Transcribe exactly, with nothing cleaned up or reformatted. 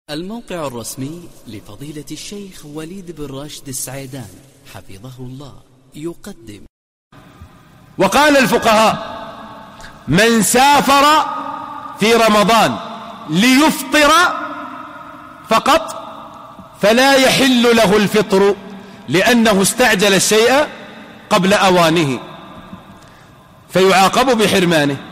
الموقع الرسمي لفضيلة الشيخ وليد بن راشد السعيدان حفظه الله يقدم. وقال الفقهاء: من سافر في رمضان ليفطر فقط فلا يحل له الفطر، لأنه استعجل الشيء قبل أوانه فيعاقب بحرمانه.